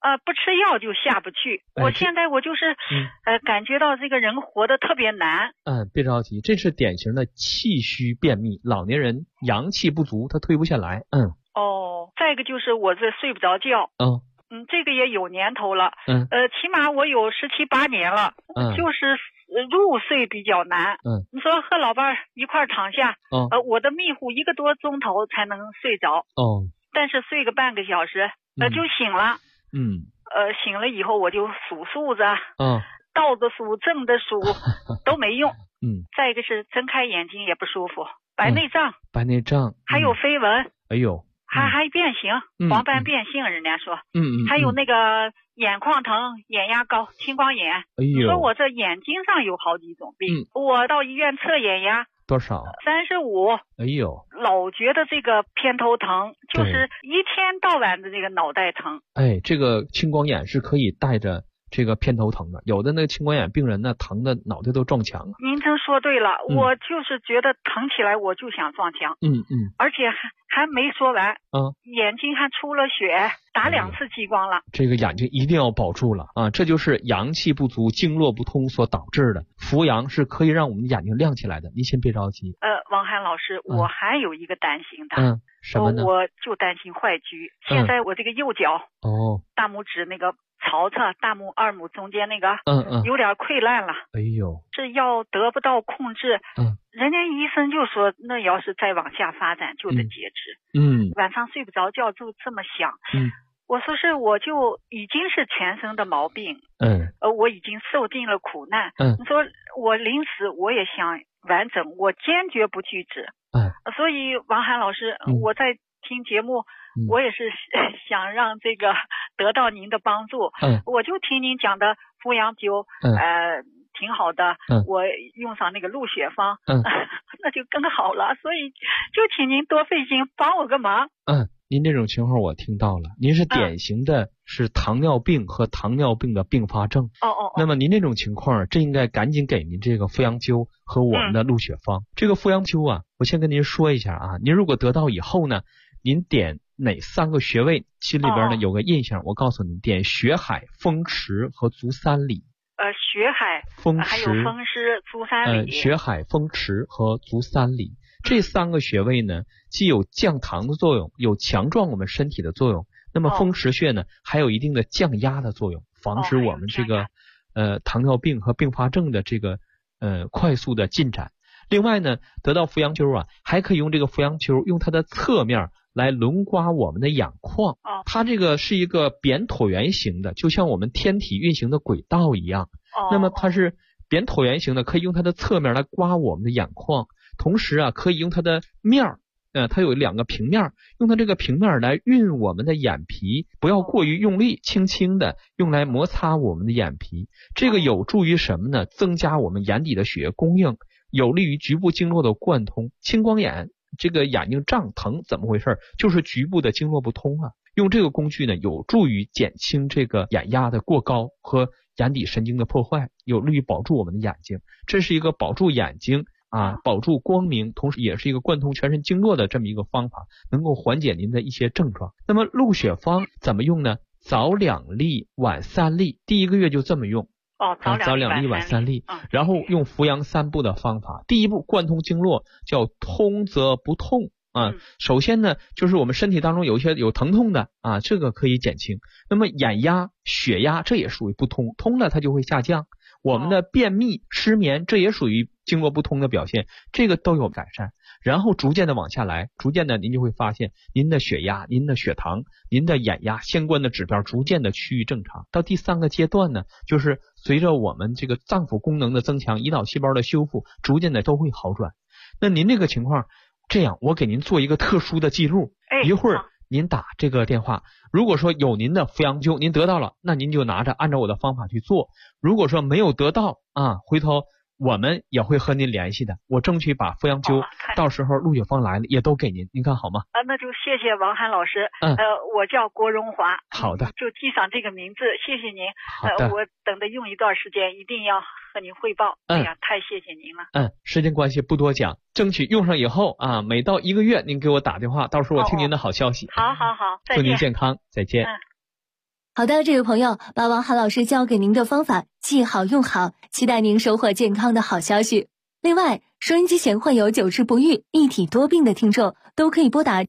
不吃药就下不去。我现在我就是感觉到这个人活得特别难。 别着急，这是典型的气虚便秘，老年人阳气不足，他推不下来。 再一个就是我这睡不着觉。这个也有年头了。起码我有17、18年了。就是入睡比较难。你说和老伴一块躺下，我的迷糊1个多钟头才能睡着。但是睡个半个小时，就醒了。醒了以后我就数数子，倒着数、正着数都没用。再一个是睁开眼睛也不舒服，白内障，还有飞蚊。 哎呦。 还变形，黄斑变性，人家说。还有那个眼眶疼、眼压高、青光眼。你说我这眼睛上有好几种病。我到医院测眼压多少 ？35。 哎呦， 老觉得这个偏头疼，就是一天到晚的这个脑袋疼。 这个青光眼是可以带着这个偏头疼的，有的那个青光眼病人呢，疼的脑袋都撞墙了。 您真说对了，我就是觉得疼起来我就想撞墙。而且还没说完，眼睛还出了血，打2次激光了。 这个眼睛一定要保住了啊！这就是阳气不足、经络不通所导致的。扶阳是可以让我们眼睛亮起来的，您先别着急。 王涵老师，我还有一个担心的。 什么呢？ 我就担心坏疽。现在我这个右脚，大拇指那个槽子，大拇2拇中间那个，有点溃烂了。 哎呦， 这药得不到控制。人家医生就说，那要是再往下发展就得截肢。晚上睡不着觉就这么想。我说是，我就已经是全身的毛病。我已经受尽了苦难。你说我临死我也想完整，我坚决不拒止。所以王涵老师，我在听节目，我也是想让这个得到您的帮助。我就听您讲的扶阳灸，挺好的。我用上那个鹿血方，那就更好了。所以就请您多费心帮我个忙。 您这种情况我听到了，您是典型的是糖尿病和糖尿病的并发症。那么您这种情况，这应该赶紧给您这个扶阳灸和我们的鹿血方。这个扶阳灸啊，我先跟您说一下啊，您如果得到以后呢，您点哪3个穴位，心里边呢有个印象，我告诉你，点血海、风池和足三里。 血海、风池，还有风湿、足三里。 血海、风池和足三里这3个穴位呢，既有降糖的作用，有强壮我们身体的作用。那么风池穴呢，还有一定的降压的作用，防止我们这个糖尿病和并发症的这个快速的进展。另外呢，得到扶阳灸啊，还可以用这个扶阳灸，用它的侧面来轮刮我们的眼眶。它这个是一个扁椭圆形的，就像我们天体运行的轨道一样。那么它是扁椭圆形的，可以用它的侧面来刮我们的眼眶。同时啊，可以用它的面儿，它有2个平面，用它这个平面来运我们的眼皮，不要过于用力，轻轻的用来摩擦我们的眼皮。这个有助于什么呢？增加我们眼底的血液供应，有利于局部经络的贯通。青光眼这个眼睛胀疼怎么回事？就是局部的经络不通啊。用这个工具呢，有助于减轻这个眼压的过高和眼底神经的破坏，有利于保住我们的眼睛。这是一个保住眼睛保住光明，同时也是一个贯通全身经络的这么一个方法，能够缓解您的一些症状。那么鹿血方怎么用呢？早2粒，晚3粒，第1个月就这么用。早2粒，晚3粒。然后用扶阳3步的方法。第1步贯通经络，叫通则不痛。首先呢，就是我们身体当中有一些有疼痛的这个可以减轻。那么眼压、血压这也属于不通，通了它就会下降。我们的便秘、失眠，这也属于经络不通的表现，这个都有改善。然后逐渐的往下来，逐渐的您就会发现您的血压、您的血糖、您的眼压相关的指标逐渐的趋于正常。到第3个阶段呢，就是随着我们这个脏腑功能的增强，胰岛细胞的修复，逐渐的都会好转。那您这个情况，这样我给您做一个特殊的记录，一会儿您打这个电话，如果说有您的扶阳灸您得到了，那您就拿着按照我的方法去做。如果说没有得到回头我们也会和您联系的，我争取把扶阳灸到时候鹿血方来了也都给您，您看好吗？ 那就谢谢王涵老师。我叫郭荣华。 好的， 就记上这个名字，谢谢您。 好的， 我等着用一段时间，一定要和您汇报。哎呀，太谢谢您了。 时间关系不多讲，争取用上以后每到1个月您给我打电话，到时候我听您的好消息。 好，再见。 祝您健康，再见。 好的，这位朋友，把王涵老师教给您的方法记好用好，期待您收获健康的好消息。另外，收音机前患有久治不愈、一体多病的听众，都可以拨打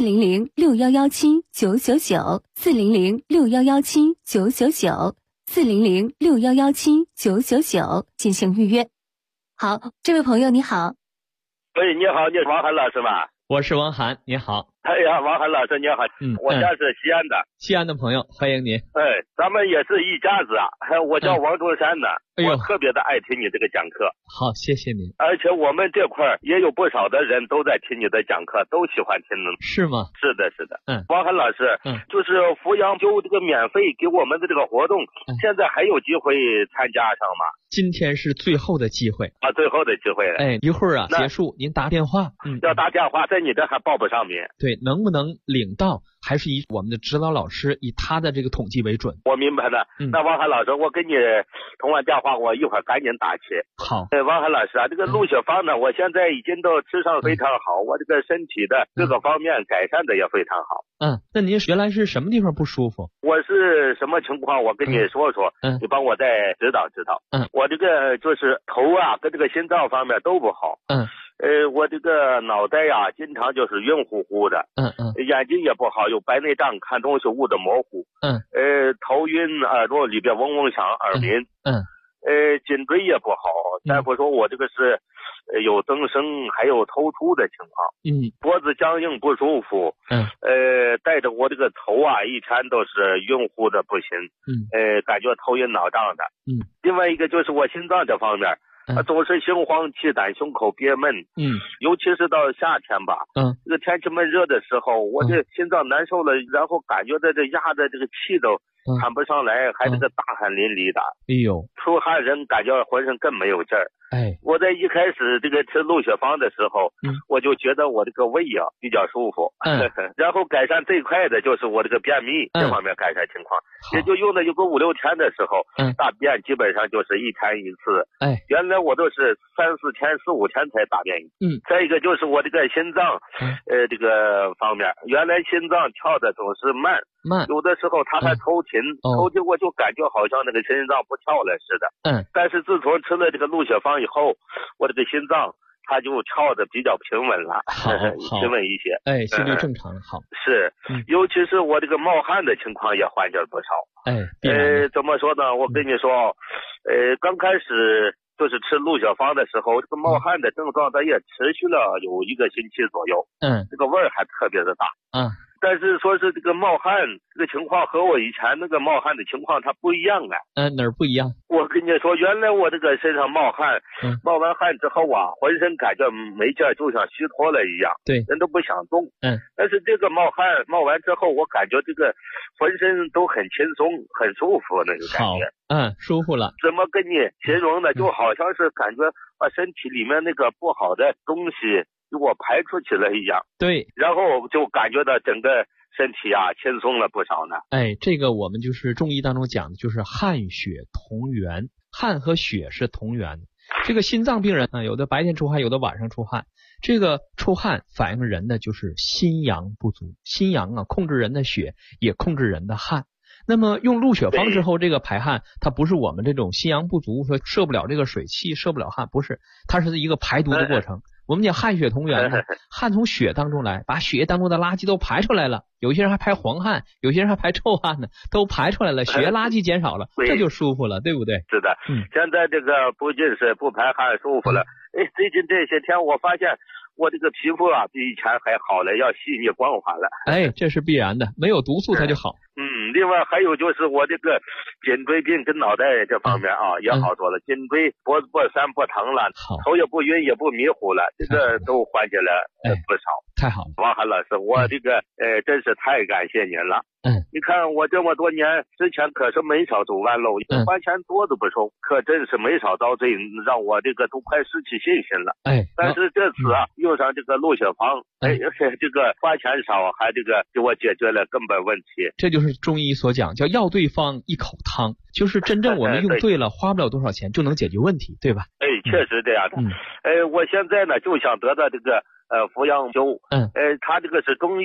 400-6117-999，400-6117-999，400-6117-999进行预约。好，这位朋友你好。 喂，你好，你是王涵老师吗？ 我是王涵，你好。 哎呀，王涵老师你好，我家是西安的。 西安的朋友，欢迎您。 咱们也是一家子啊。我叫王中山的，我特别的爱听你这个讲课。 好，谢谢您。 而且我们这块也有不少的人都在听你的讲课，都喜欢听的。 是吗？ 是的，是的。王涵老师，就是扶阳就这个免费给我们的这个活动，现在还有机会参加上吗？ 今天是最后的机会啊，最后的机会了。 一会儿结束，您打电话。 要打电话，在你这还报不上名。 对，能不能领到，还是以我们的指导老师以他的这个统计为准。 我明白了。那王涵老师，我跟你通完电话，我一会儿赶紧打去。 好。 王涵老师啊，这个鹿血芳呢，我现在已经都吃上非常好，我这个身体的各个方面改善的也非常好。 那您原来是什么地方不舒服？ 我是什么情况？我跟你说说，你帮我再指导指导。我这个就是头啊，跟这个心脏方面都不好。我这个脑袋呀，经常就是晕乎乎的。眼睛也不好，有白内障，看东西雾的模糊。头晕，耳朵里边嗡嗡响，耳鸣。颈椎也不好，大夫说我这个是有增生，还有头秃的情况。脖子僵硬不舒服。带着我这个头啊，一天都是晕乎的不行。感觉头晕脑胀的。另外一个就是我心脏这方面。总是心慌气短，胸口憋闷。尤其是到夏天吧。这个天气闷热的时候，我这心脏难受了，然后感觉到这压的这个气都喘不上来，还这个大汗淋漓的。出汗人感觉浑身更没有劲儿。我在一开始这个吃鹿血芳的时候，我就觉得我这个胃啊比较舒服。然后改善最快的就是我这个便秘这方面改善情况，也就用了有个5、6天的时候，大便基本上就是1天1次。原来我都是3、4天、4、5天才大便一次。再一个就是我这个心脏，这个方面，原来心脏跳的总是慢，有的时候它还抽筋，我就感觉好像那个心脏不跳了似的。但是自从吃了这个鹿血芳以后，我这个心脏它就跳的比较平稳了，平稳一些。 心率正常了。好。 是，尤其是我这个冒汗的情况也缓解了不少。怎么说呢？我跟你说，刚开始就是吃鹿血芳的时候，这个冒汗的症状它也持续了有1个星期左右。这个味儿还特别的大。但是说是这个冒汗这个情况和我以前那个冒汗的情况它不一样啊。 哪儿不一样？ 我跟你说，原来我这个身上冒汗，冒完汗之后啊，浑身感觉没劲儿，就像虚脱了一样。人都不想动。但是这个冒汗冒完之后，我感觉这个浑身都很轻松，很舒服那个感觉。 舒服了。 怎么跟你形容呢？就好像是感觉把身体里面那个不好的东西给我排出去了一样。然后就感觉到整个身体啊轻松了不少呢。 这个我们就是中医当中讲的，就是汗血同源，汗和血是同源。这个心脏病人有的白天出汗，有的晚上出汗。这个出汗反映人的就是心阳不足，心阳啊控制人的血，也控制人的汗。那么用鹿血芳之后，这个排汗它不是我们这种心阳不足说摄不了这个水气，摄不了汗，不是，它是一个排毒的过程。我们讲汗血同源呢，汗从血当中来，把血液当中的垃圾都排出来了。有些人还排黄汗，有些人还排臭汗呢，都排出来了，血液垃圾减少了，这就舒服了，对不对？ 是的。现在这个不仅是不排汗舒服了，最近这些天我发现我这个皮肤啊比以前还好了，要细腻光滑了。 这是必然的，没有毒素它就好。 另外还有就是我这个颈椎病跟脑袋这方面啊也好多了，颈椎脖子不酸不疼了，头也不晕也不迷糊了，这个都缓解了不少。 太好了， 王涵老师，我这个真是太感谢您了。你看我这么多年之前可是没少走弯路，花钱多都不收，可真是没少遭罪，让我这个都快失去信心了。但是这次啊用上这个鹿血芳，这个花钱少，还这个给我解决了根本问题。 这就是中医所讲叫药对方一口汤，就是真正我们用对了，花不了多少钱就能解决问题，对吧？ 确实这样的。我现在呢就想得到这个扶阳灸。它这个是中医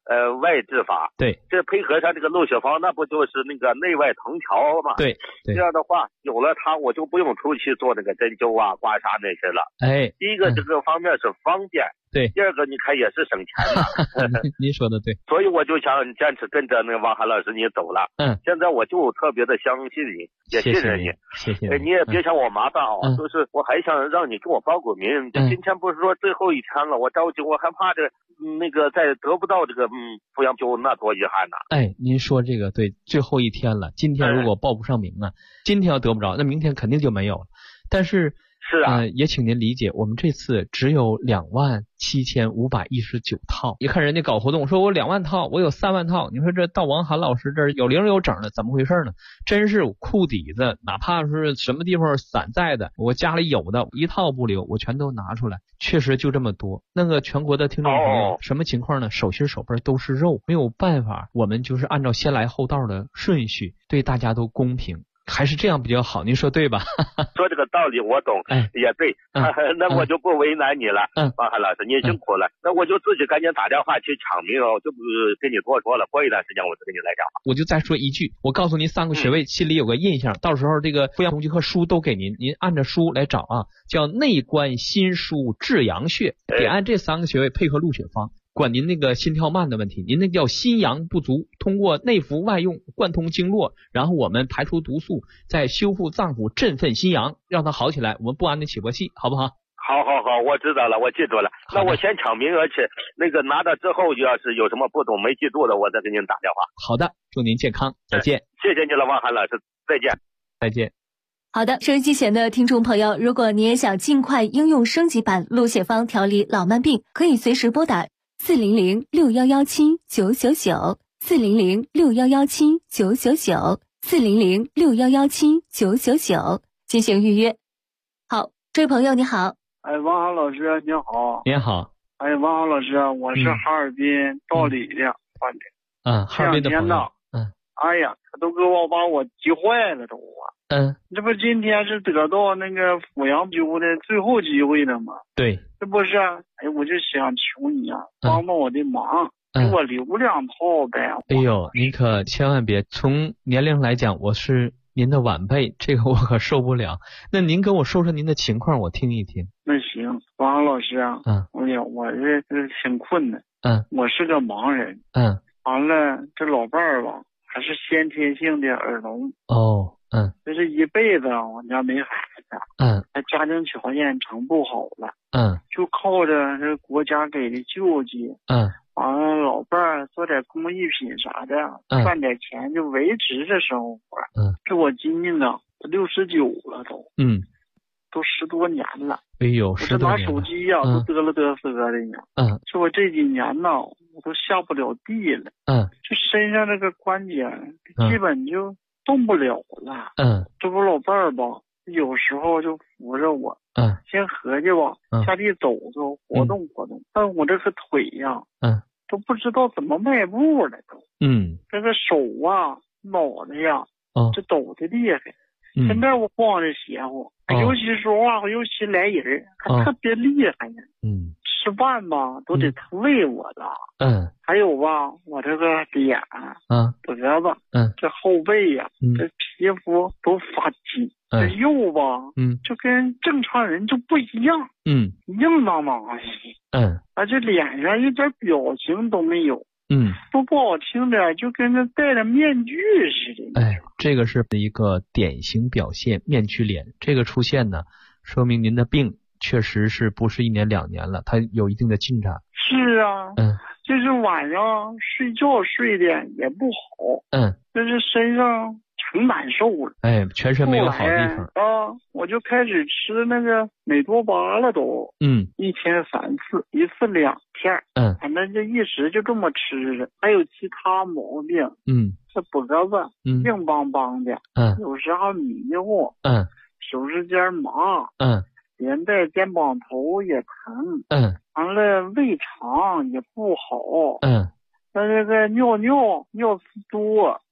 外治法。 对， 这配合上这个漏血方，那不就是那个内外同调嘛？ 对， 这样的话有了它，我就不用出去做那个针灸啊、刮痧那些了。 哎， 第一个这个方面是方便。 对， 第二个你看也是省钱的。 您说的对， 所以我就想坚持跟着那个王涵老师你走了。现在我就特别的相信你，也信任你。 谢谢你。 你也别想我麻烦啊，就是我还想让你给我报个名。今天不是说最后一天了，我着急，我还怕这那个再得不到这个抚养就那多遗憾呐。 哎，您说这个对，最后一天了，今天如果报不上名啊，今天要得不着，那明天肯定就没有了。但是也请您理解，我们这次只有27519套。一看人家搞活动，说我2万套，我有3万套，你说这到王涵老师这儿有零有整的，怎么回事呢？真是裤底子，哪怕是什么地方散在的，我家里有的一套不留，我全都拿出来。确实就这么多。那个全国的听众朋友，什么情况呢？手心手背都是肉，没有办法，我们就是按照先来后到的顺序，对大家都公平。还是这样比较好，您说对吧？ 说这个道理我懂，也对。那我就不为难你了，王涵老师，你辛苦了。那我就自己赶紧打电话去抢名，我就不跟你多说了。过一段时间我就给你来电话。 我就再说一句，我告诉您3个穴位，心里有个印象。到时候这个抚养同居课书都给您，您按着书来找啊，叫内关心枢至阳穴，得按这3个穴位配合录血方。管您那个心跳慢的问题，您那叫心阳不足，通过内服外用贯通经络，然后我们排出毒素，再修复脏腑，振奋心阳，让它好起来，我们不安的起搏器，好不好？ 好，我知道了，我记住了。那我先抢名额去，那个拿到之后，要是有什么不懂没记住的，我再给您打电话。 好的，祝您健康，再见。 谢谢你了，王涵老师，再见。 再见。 好的，收音机前的听众朋友，如果你也想尽快应用升级版录血方调理老慢病，可以随时拨打400-6117-999，400-6117-999，400-6117-999，进行预约。好，这位朋友你好。 王涵老师你好。 您好。 王涵老师，我是哈尔滨道里的患者。 哈尔滨的朋友。 哎呀，他都给我把我急坏了都啊。这不今天是得到那个抚养灸的最后机会了吗？ 对。 这不是，我就想求你啊，帮帮我的忙，给我留2套呗。 哎呦，您可千万别，从年龄来讲，我是您的晚辈，这个我可受不了。那您跟我说说您的情况，我听一听。 那行，王涵老师啊，我这挺困难。我是个盲人。完了，这老伴儿吧，还是先天性的耳聋。这是一辈子我家没孩子。家庭条件成不好了。就靠着这国家给的救济。完了，老伴儿做点工艺品啥的，赚点钱就维持着生活。这我今年啊，69了都。都10多年了。 哎呦，10多年了。 我这拿手机呀，都嘚了嘚瑟的呢。这我这几年呢，我都下不了地了。这身上这个关节基本就动不了了。这不老伴儿吧，有时候就扶着我。先合计吧，下地走走，活动活动。但我这个腿呀，都不知道怎么迈步了都。这个手啊，脑袋呀，这抖得厉害。现在我晃着邪乎。尤其说话，尤其来人，还特别厉害呢。吃饭吧，都得他喂我了。还有吧，我这个脸，脖子，这后背呀，这皮肤都发青。这肉吧，就跟正常人就不一样。硬邦邦的。这脸上一点表情都没有。说不好听点，就跟那戴着面具似的。 这个是一个典型表现，面具脸。这个出现呢，说明您的病确实是不是1年2年了，它有一定的进展。 是啊。就是晚上睡觉睡的也不好。就是身上挺难受了。 全身没有好地方。我就开始吃那个美多巴了都。1天3次，1次2片。反正就一直就这么吃着。还有其他毛病。这脖子硬邦邦的。有时候迷糊。手指尖麻。连带肩膀头也疼。完了胃肠也不好。那这个尿次多。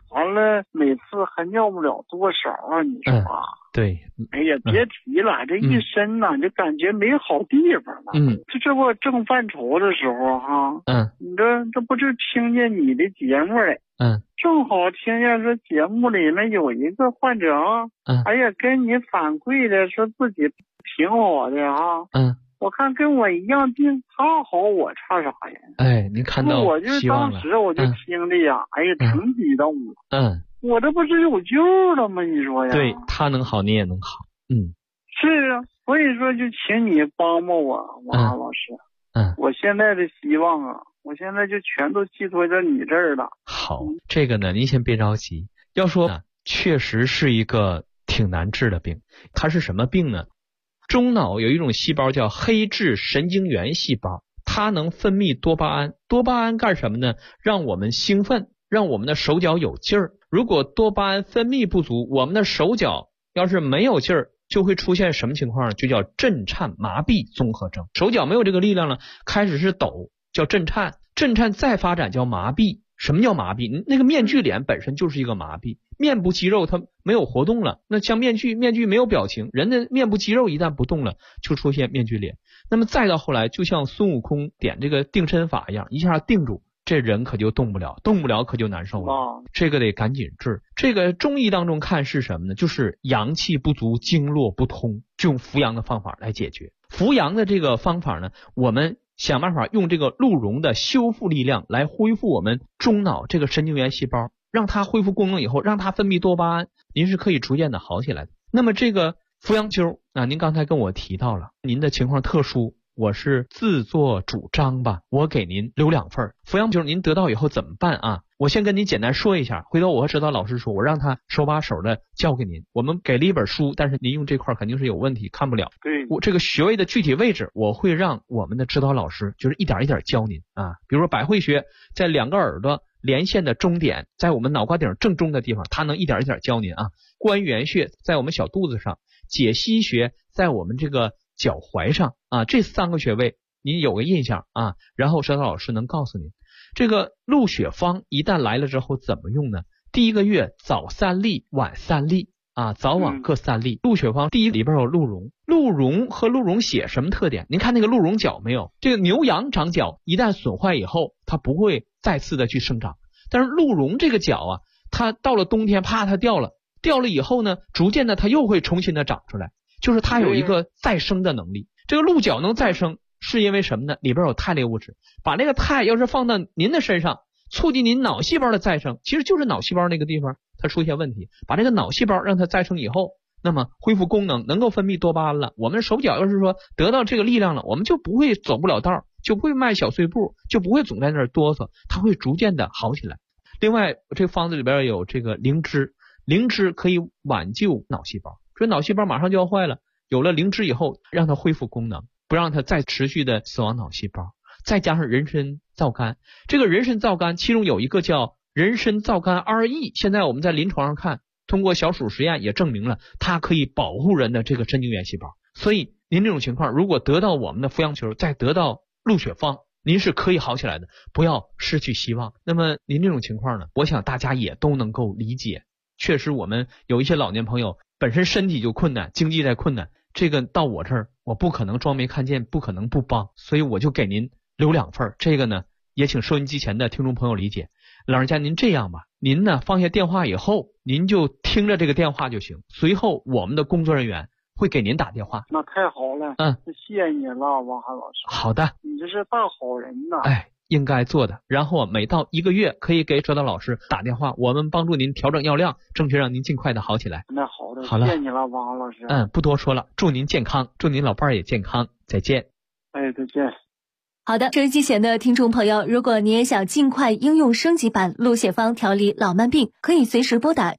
完了每次还尿不了多少啊，你说啊？ 对。 哎呀，别提了，这一身呐，就感觉没好地方了。这不正犯愁的时候哈。你这不就听见你的节目嘞？正好听见说节目里面有一个患者哎呀，跟你反馈的说自己挺好的哈。我看跟我一样病，他好我差啥呀？ 哎，您看到我就当时我就听着呀，哎呀，挺激动的。我这不是有救了吗？你说呀？ 对，他能好，你也能好。 是啊，所以说就请你帮帮我，王老师。我现在的希望啊，我现在就全都寄托在你这儿了。 好，这个呢，您先别着急。要说呢，确实是一个挺难治的病。它是什么病呢？中脑有一种细胞叫黑质神经元细胞，它能分泌多巴胺。多巴胺干什么呢？让我们兴奋，让我们的手脚有劲儿。如果多巴胺分泌不足，我们的手脚要是没有劲儿，就会出现什么情况？就叫震颤麻痹综合征。手脚没有这个力量了，开始是抖，叫震颤，震颤再发展叫麻痹。什么叫麻痹？那个面具脸本身就是一个麻痹，面部肌肉它没有活动了，那像面具没有表情，人的面部肌肉一旦不动了，就出现面具脸。那么再到后来，就像孙悟空点这个定身法一样，一下定住，这人可就动不了可就难受了。这个得赶紧治。这个中医当中看是什么呢？就是阳气不足，经络不通，就用扶阳的方法来解决。扶阳的这个方法呢，我们想办法用这个鹿茸的修复力量来恢复我们中脑这个神经元细胞，让它恢复功能以后，让它分泌多巴胺，您是可以逐渐的好起来的。那么这个扶阳灸您刚才跟我提到了您的情况特殊，我是自作主张吧，我给您留2份。扶阳灸您得到以后怎么办啊？我先跟您简单说一下，回头我和指导老师说，我让他手把手的教给您。我们给了一本书，但是您用这块肯定是有问题，看不了。 对， 我这个穴位的具体位置，我会让我们的指导老师就是一点一点教您啊。比如说百会穴在2个耳朵连线的中点，在我们脑瓜顶正中的地方，他能一点一点教您啊。关元穴在我们小肚子上，解析穴在我们这个脚踝上啊，这3个穴位您有个印象啊，然后指导老师能告诉您。这个鹿血方一旦来了之后怎么用呢？第1个月早3粒晚3粒啊，早晚各3粒。鹿血方第一里边有鹿茸，鹿茸和鹿茸血什么特点？您看那个鹿茸角没有？这个牛羊长角一旦损坏以后，它不会再次的去生长，但是鹿茸这个角啊，它到了冬天啪它掉了以后呢，逐渐的它又会重新的长出来，就是它有一个再生的能力。这个鹿角能再生是因为什么呢？里边有肽类物质，把那个肽要是放到您的身上，促进您脑细胞的再生，其实就是脑细胞那个地方它出现问题，把这个脑细胞让它再生以后，那么恢复功能，能够分泌多巴胺了，我们手脚要是说得到这个力量了，我们就不会走不了道，就不会迈小碎步，就不会总在那儿哆嗦，它会逐渐的好起来。另外这个方子里边有这个灵芝，灵芝可以挽救脑细胞，这脑细胞马上就要坏了，有了灵芝以后让它恢复功能，不让它再持续的死亡脑细胞。再加上人参皂苷，这个人参皂苷其中有一个叫人参皂苷 2E， 现在我们在临床上看，通过小鼠实验也证明了它可以保护人的这个神经元细胞。所以您这种情况如果得到我们的扶阳球，再得到鹿血方，您是可以好起来的，不要失去希望。那么您这种情况呢，我想大家也都能够理解，确实我们有一些老年朋友本身身体就困难，经济在困难，这个到我这儿我不可能装没看见，不可能不帮，所以我就给您留2份。这个呢也请收音机前的听众朋友理解。老人家您这样吧，您呢放下电话以后，您就听着这个电话就行，随后我们的工作人员会给您打电话。 那太好了，谢谢你了，王涵老师。 好的， 你这是大好人呐。 应该做的。然后每到1个月可以给指导老师打电话，我们帮助您调整药量，争取让您尽快的好起来。 那好的， 好了， 谢谢你了，王涵老师。 不多说了，祝您健康，祝您老伴儿也健康，再见。 再见。 好的，收音机前的听众朋友，如果你也想尽快应用升级版鹿血方调理老慢病，可以随时拨打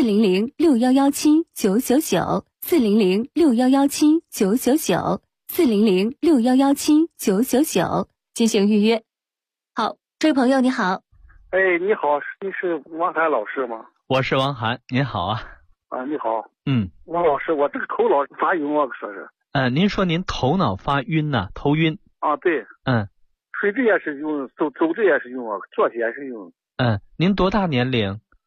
400-6117-999 400-6117-999 400-6117-999进行预约。好，这位朋友你好。 你好，你是王涵老师吗？ 我是王涵，您好啊。 你好。 王老师，我这个头脑发晕，我说是。 您说您头脑发晕呐，头晕。 对。睡着也是晕，走着也是晕，坐起也是晕。 您多大年龄？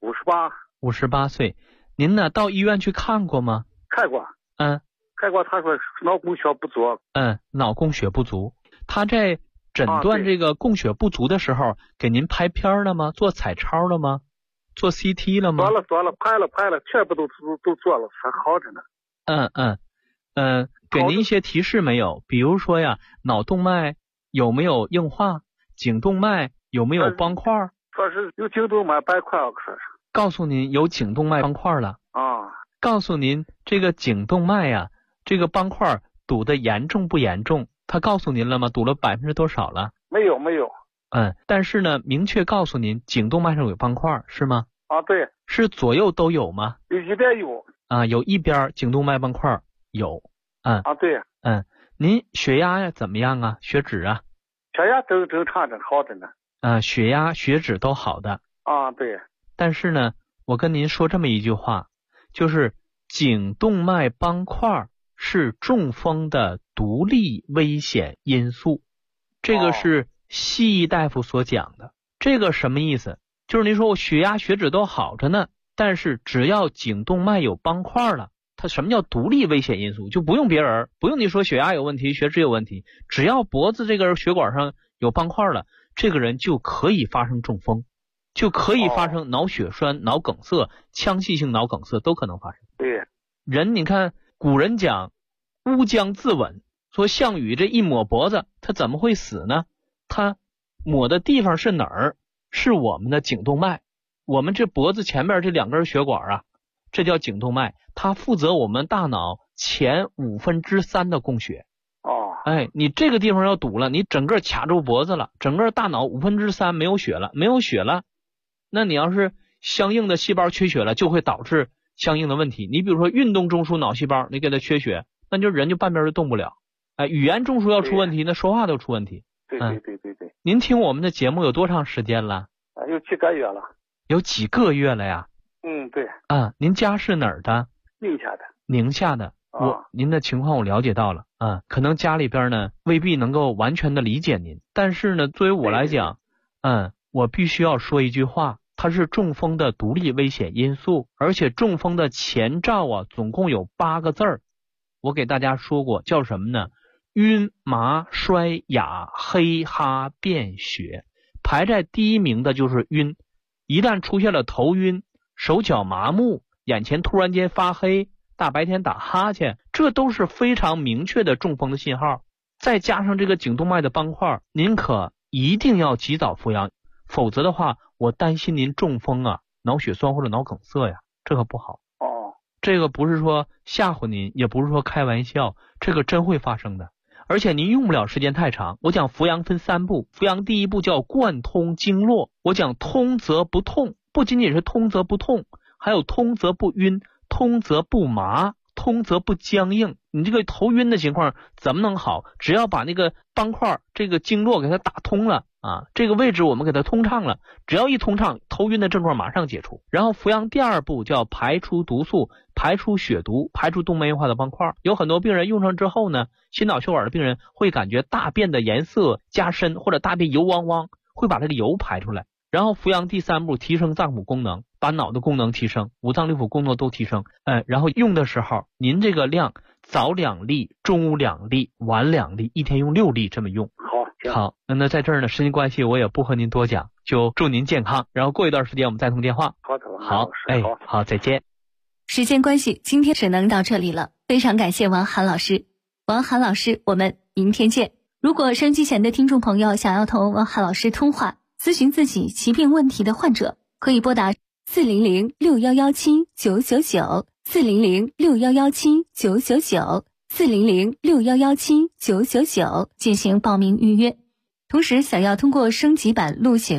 58。 58岁，您呢到医院去看过吗？ 看过。看过，他说脑供血不足。 脑供血不足。他在诊断这个供血不足的时候，给您拍片了吗？做彩超了吗？做 CT 了吗？ 做了，拍了，全部都做了，还好着呢。 给您一些提示没有？比如说呀，脑动脉有没有硬化？颈动脉有没有斑块？ 说是有颈动脉斑块，可是告诉您有颈动脉斑块了啊。 告诉您这个颈动脉呀，这个斑块堵得严重不严重？他告诉您了吗？堵了多少了？ 没有。 但是呢，明确告诉您颈动脉上有斑块是吗？ 对。 是左右都有吗？ 有一边有。 有一边颈动脉斑块有。 对。 您血压呀怎么样啊？血脂啊？ 血压正常着，好着呢。 血压血脂都好的。 对。 但是呢，我跟您说这么一句话，就是颈动脉斑块是中风的独立危险因素，这个是西医大夫所讲的。这个什么意思？就是您说我血压血脂都好着呢，但是只要颈动脉有斑块了，它什么叫独立危险因素？就不用别人，不用你说血压有问题血脂有问题，只要脖子这根血管上有斑块了，这个人就可以发生中风，就可以发生脑血栓、脑梗塞、腔隙性脑梗塞都可能发生。 对。 人你看古人讲乌江自刎，说项羽这一抹脖子他怎么会死呢？他抹的地方是哪儿？是我们的颈动脉。我们这脖子前面这2根血管啊，这叫颈动脉，它负责我们大脑前3/5的供血。你这个地方要堵了，你整个卡住脖子了，整个大脑3/5没有血了，那你要是相应的细胞缺血了，就会导致相应的问题。你比如说运动中枢脑细胞，你给它缺血，那就人就半边就动不了。语言中枢要出问题，那说话都出问题。 对。 您听我们的节目有多长时间了？ 有几个月了。 有几个月了呀？ 对。 您家是哪儿的？宁夏的。您的情况我了解到了。可能家里边呢未必能够完全的理解您，但是呢作为我来讲，我必须要说一句话，它是中风的独立危险因素，而且中风的前兆啊总共有8个字儿，我给大家说过，叫什么呢？晕、麻、衰、哑、黑、哈、便、血。排在第一名的就是晕，一旦出现了头晕、手脚麻木、眼前突然间发黑、大白天打哈欠，这都是非常明确的中风的信号。再加上这个颈动脉的斑块，您可一定要及早服药，否则的话我担心您中风啊，脑血栓或者脑梗塞呀，这可不好。这个不是说吓唬您，也不是说开玩笑，这个真会发生的。而且您用不了时间太长。我讲扶阳分3步，扶阳第1步叫贯通经络，我讲通则不痛，不仅仅是通则不痛，还有通则不晕，通则不麻，通则不僵硬。你这个头晕的情况怎么能好？只要把那个斑块这个经络给它打通了这个位置我们给它通畅了，只要一通畅，头晕的症状马上解除。然后扶阳第2步叫排出毒素，排出血毒，排出动脉硬化的斑块。有很多病人用上之后呢，心脑血管的病人会感觉大便的颜色加深，或者大便油汪汪，会把这个油排出来。然后扶阳第3步提升脏腑功能，把脑的功能提升，五脏六腑功能都提升。然后用的时候您这个量早2粒，中午2粒，晚2粒，一天用6粒这么用。好，那在这儿呢，时间关系我也不和您多讲，就祝您健康。然后过一段时间我们再通电话。好，再见。 时间关系，今天只能到这里了。非常感谢王涵老师。王涵老师，我们明天见。如果收音机前的听众朋友想要同王涵老师通话，咨询自己疾病问题的患者，可以拨打400-6117-999 400-6117-999 400-6117-999进行报名预约。同时，想要通过升级版录写